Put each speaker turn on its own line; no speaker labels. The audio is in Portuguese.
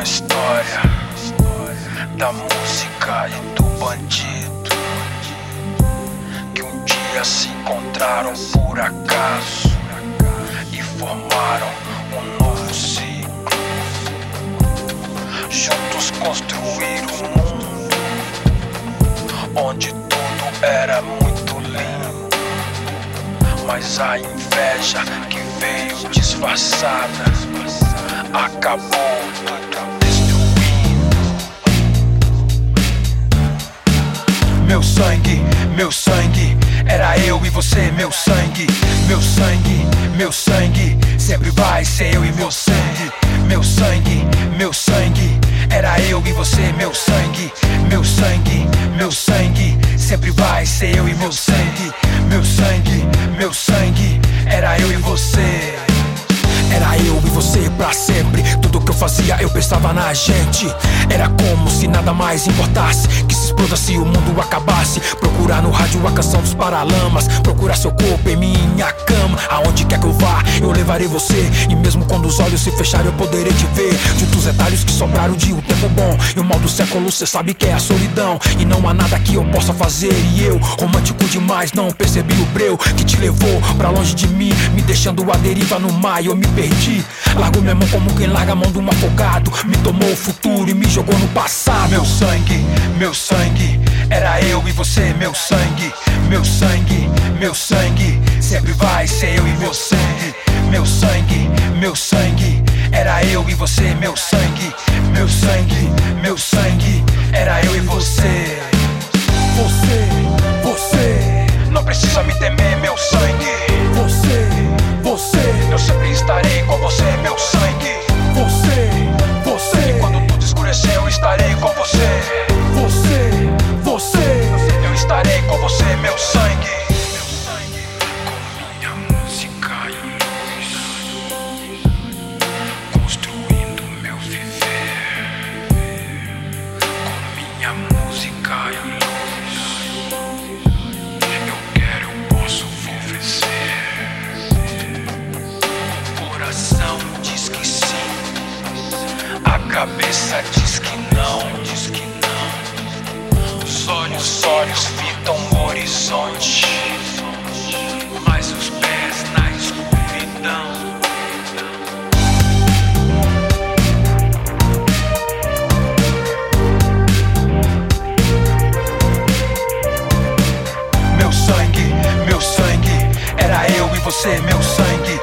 história da música e do bandido que um dia se encontraram por acaso e formaram um novo ciclo. Juntos construíram um mundo onde tudo era muito lindo, mas a inveja que veio disfarçada acabou tudo destruindo. Meu sangue, era eu e você, meu sangue, sempre vai ser eu e meu sangue. Meu sangue, era eu e você, meu sangue, sempre vai ser eu e meu sangue. Meu sangue, era eu e você. Era eu e você pra sempre. Tudo que eu fazia eu pensava na gente. Era como se nada mais importasse, que se exploda se o mundo acabasse. Procurar no rádio a canção dos Paralamas, procurar seu corpo em minha cama. Aonde quer que eu vá, eu levarei você. E mesmo quando os olhos se fecharem eu poderei te ver. Junto os detalhes que sobraram de um tempo bom e o mal do século cê sabe que é a solidão. E não há nada que eu possa fazer. E eu, romântico demais, não percebi o breu que te levou pra longe de mim, me deixando à deriva no mar e eu me perdi. Largou minha mão como quem larga a mão de um afogado. Me tomou o futuro e me jogou no passado. Meu sangue, era eu e você, meu sangue, sempre vai ser eu e meu sangue. Meu sangue, era eu e você, meu sangue, era eu e você. Você, não precisa me temer, meu sangue. Você, eu sempre estarei com você, meu sangue. Você, e quando tudo escurecer eu estarei com você. Você, eu estarei com você, meu sangue. Com minha música e luz, construindo meu viver. Com minha música e luz, eu quero, eu posso, vou vencer. O coração diz que sim, a cabeça diz que não. Os olhos fitam o horizonte, mas os pés na escuridão. Meu sangue, era eu e você, meu sangue.